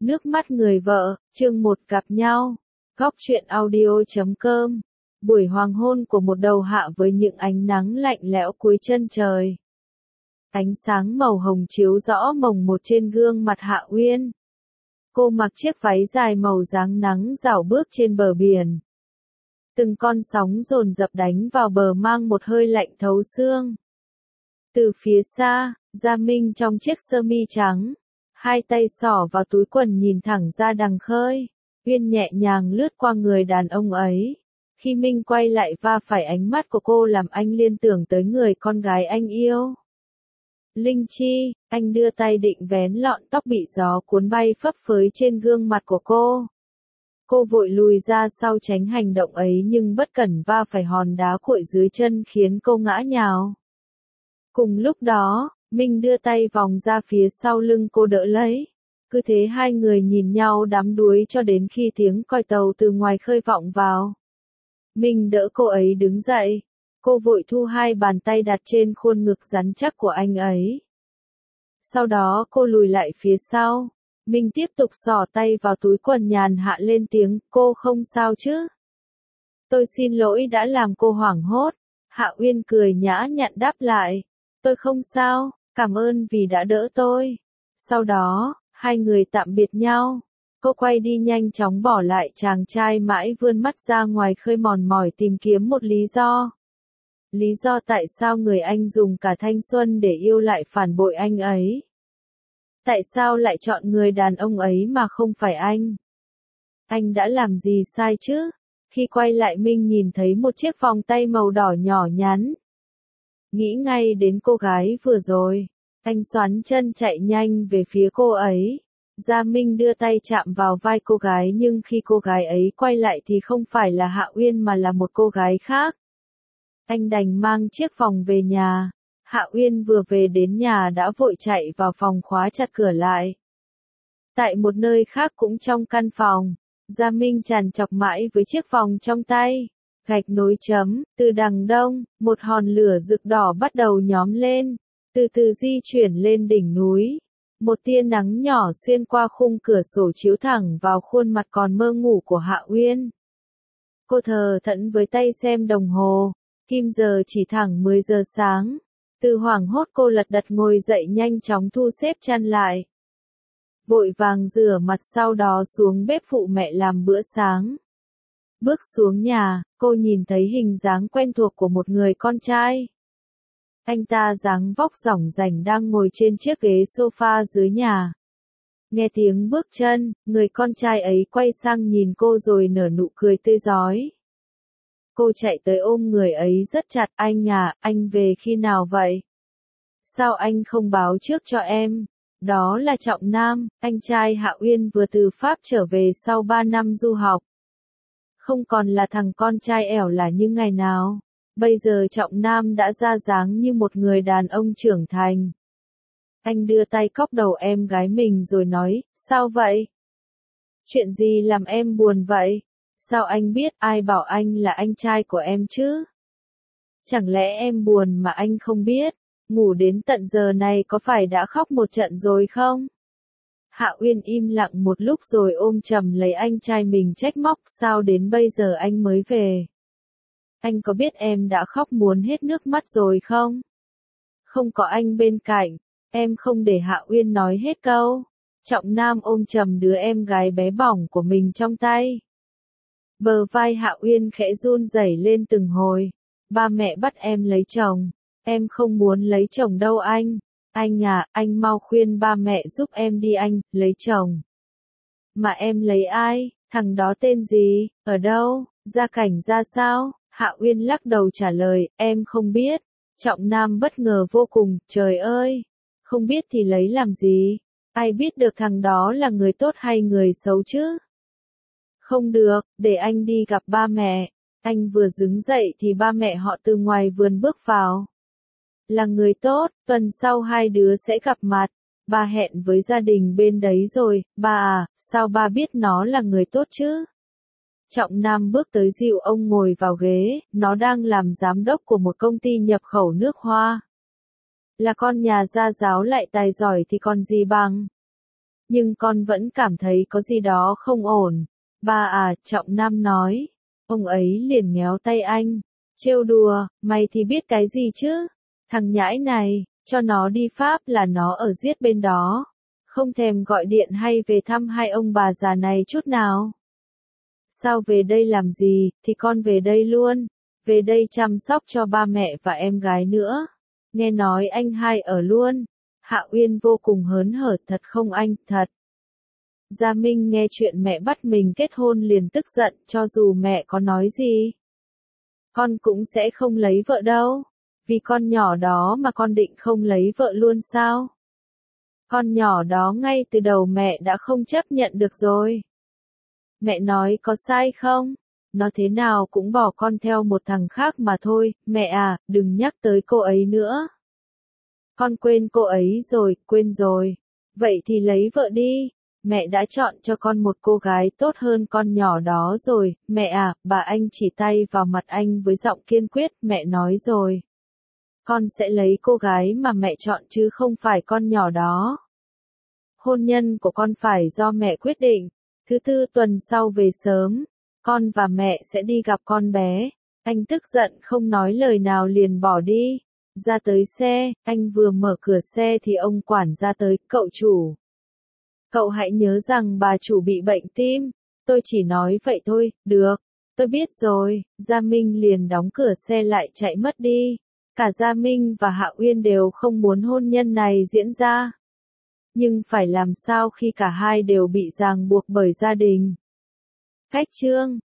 Nước mắt người vợ, chương 1 gặp nhau. Góc truyện audio.com. Buổi hoàng hôn của một đầu hạ với những ánh nắng lạnh lẽo cuối chân trời. Ánh sáng màu hồng chiếu rõ mồng một trên gương mặt Hạ Uyên. Cô mặc chiếc váy dài màu dáng nắng rảo bước trên bờ biển. Từng con sóng dồn dập đánh vào bờ mang một hơi lạnh thấu xương. Từ phía xa, Gia Minh trong chiếc sơ mi trắng, hai tay xỏ vào túi quần nhìn thẳng ra đằng khơi. Uyên nhẹ nhàng lướt qua người đàn ông ấy. Khi Minh quay lại va phải ánh mắt của cô làm anh liên tưởng tới người con gái anh yêu. Linh Chi, anh đưa tay định vén lọn tóc bị gió cuốn bay phấp phới trên gương mặt của cô. Cô vội lùi ra sau tránh hành động ấy nhưng bất cẩn va phải hòn đá cuội dưới chân khiến cô ngã nhào. Cùng lúc đó, Minh đưa tay vòng ra phía sau lưng cô đỡ lấy. Cứ thế hai người nhìn nhau đắm đuối cho đến khi tiếng còi tàu từ ngoài khơi vọng vào. Minh đỡ cô ấy đứng dậy. Cô vội thu hai bàn tay đặt trên khuôn ngực rắn chắc của anh ấy. Sau đó cô lùi lại phía sau. Minh tiếp tục xỏ tay vào túi quần nhàn hạ lên tiếng, cô không sao chứ? Tôi xin lỗi đã làm cô hoảng hốt. Hạ Uyên cười nhã nhặn đáp lại. Tôi không sao, cảm ơn vì đã đỡ tôi. Sau đó, hai người tạm biệt nhau. Cô quay đi nhanh chóng bỏ lại chàng trai mãi vươn mắt ra ngoài khơi mòn mỏi tìm kiếm một lý do. Lý do tại sao người anh dùng cả thanh xuân để yêu lại phản bội anh ấy. Tại sao lại chọn người đàn ông ấy mà không phải anh? Anh đã làm gì sai chứ? Khi quay lại Minh nhìn thấy một chiếc vòng tay màu đỏ nhỏ nhắn. Nghĩ ngay đến cô gái vừa rồi. Anh xoắn chân chạy nhanh về phía cô ấy. Gia Minh đưa tay chạm vào vai cô gái nhưng khi cô gái ấy quay lại thì không phải là Hạ Uyên mà là một cô gái khác. Anh đành mang chiếc vòng về nhà. Hạ Uyên vừa về đến nhà đã vội chạy vào phòng khóa chặt cửa lại. Tại một nơi khác cũng trong căn phòng, Gia Minh trằn trọc mãi với chiếc vòng trong tay. Gạch nối chấm, từ đằng đông, một hòn lửa rực đỏ bắt đầu nhóm lên, từ từ di chuyển lên đỉnh núi. Một tia nắng nhỏ xuyên qua khung cửa sổ chiếu thẳng vào khuôn mặt còn mơ ngủ của Hạ Uyên. Cô thờ thẫn với tay xem đồng hồ, kim giờ chỉ thẳng 10 giờ sáng. Từ hoảng hốt cô lật đật ngồi dậy nhanh chóng thu xếp chăn lại. Vội vàng rửa mặt sau đó xuống bếp phụ mẹ làm bữa sáng. Bước xuống nhà, cô nhìn thấy hình dáng quen thuộc của một người con trai. Anh ta dáng vóc rỏng rành đang ngồi trên chiếc ghế sofa dưới nhà. Nghe tiếng bước chân, người con trai ấy quay sang nhìn cô rồi nở nụ cười tươi rói. Cô chạy tới ôm người ấy rất chặt. Anh à, anh về khi nào vậy? Sao anh không báo trước cho em? Đó là Trọng Nam, anh trai Hạ Uyên vừa từ Pháp trở về sau 3 năm du học. Không còn là thằng con trai ẻo lả như ngày nào. Bây giờ Trọng Nam đã ra dáng như một người đàn ông trưởng thành. Anh đưa tay cốc đầu em gái mình rồi nói, sao vậy? Chuyện gì làm em buồn vậy? Sao anh biết ai bảo anh là anh trai của em chứ? Chẳng lẽ em buồn mà anh không biết? Ngủ đến tận giờ này có phải đã khóc một trận rồi không? Hạ Uyên im lặng một lúc rồi ôm chầm lấy anh trai mình trách móc, sao đến bây giờ anh mới về? Anh có biết em đã khóc muốn hết nước mắt rồi không? Không có anh bên cạnh, em không để Hạ Uyên nói hết câu. Trọng Nam ôm chầm đứa em gái bé bỏng của mình trong tay. Bờ vai Hạ Uyên khẽ run rẩy lên từng hồi. Ba mẹ bắt em lấy chồng. Em không muốn lấy chồng đâu anh. Anh à, anh mau khuyên ba mẹ giúp em đi anh, lấy chồng. Mà em lấy ai? Thằng đó tên gì? Ở đâu? Gia cảnh ra sao? Hạ Uyên lắc đầu trả lời, em không biết. Trọng Nam bất ngờ vô cùng, trời ơi! Không biết thì lấy làm gì? Ai biết được thằng đó là người tốt hay người xấu chứ? Không được, để anh đi gặp ba mẹ. Anh vừa đứng dậy thì ba mẹ họ từ ngoài vườn bước vào. Là người tốt, tuần sau hai đứa sẽ gặp mặt. Ba hẹn với gia đình bên đấy rồi. Ba à, sao ba biết nó là người tốt chứ? Trọng Nam bước tới dìu ông ngồi vào ghế, nó đang làm giám đốc của một công ty nhập khẩu nước hoa. Là con nhà gia giáo lại tài giỏi thì còn gì bằng. Nhưng con vẫn cảm thấy có gì đó không ổn. Ba à, Trọng Nam nói. Ông ấy liền nhéo tay anh. Trêu đùa, mày thì biết cái gì chứ? Thằng nhãi này, cho nó đi Pháp là nó ở giết bên đó. Không thèm gọi điện hay về thăm hai ông bà già này chút nào. Sao về đây làm gì, thì con về đây luôn. Về đây chăm sóc cho ba mẹ và em gái nữa. Nghe nói anh hai ở luôn. Hạ Uyên vô cùng hớn hở, thật không anh, thật. Gia Minh nghe chuyện mẹ bắt mình kết hôn liền tức giận, cho dù mẹ có nói gì. Con cũng sẽ không lấy vợ đâu. Vì con nhỏ đó mà con định không lấy vợ luôn sao? Con nhỏ đó ngay từ đầu mẹ đã không chấp nhận được rồi. Mẹ nói có sai không? Nó thế nào cũng bỏ con theo một thằng khác mà thôi, mẹ à, đừng nhắc tới cô ấy nữa. Con quên cô ấy rồi, quên rồi. Vậy thì lấy vợ đi. Mẹ đã chọn cho con một cô gái tốt hơn con nhỏ đó rồi, mẹ à, bà anh chỉ tay vào mặt anh với giọng kiên quyết, mẹ nói rồi. Con sẽ lấy cô gái mà mẹ chọn chứ không phải con nhỏ đó. Hôn nhân của con phải do mẹ quyết định. Thứ tư tuần sau về sớm, con và mẹ sẽ đi gặp con bé. Anh tức giận không nói lời nào liền bỏ đi. Ra tới xe, anh vừa mở cửa xe thì ông quản gia tới, cậu chủ. Cậu hãy nhớ rằng bà chủ bị bệnh tim. Tôi chỉ nói vậy thôi, được. Tôi biết rồi, Gia Minh liền đóng cửa xe lại chạy mất đi. Cả Gia Minh và Hạ Uyên đều không muốn hôn nhân này diễn ra. Nhưng phải làm sao khi cả hai đều bị ràng buộc bởi gia đình. Khách chương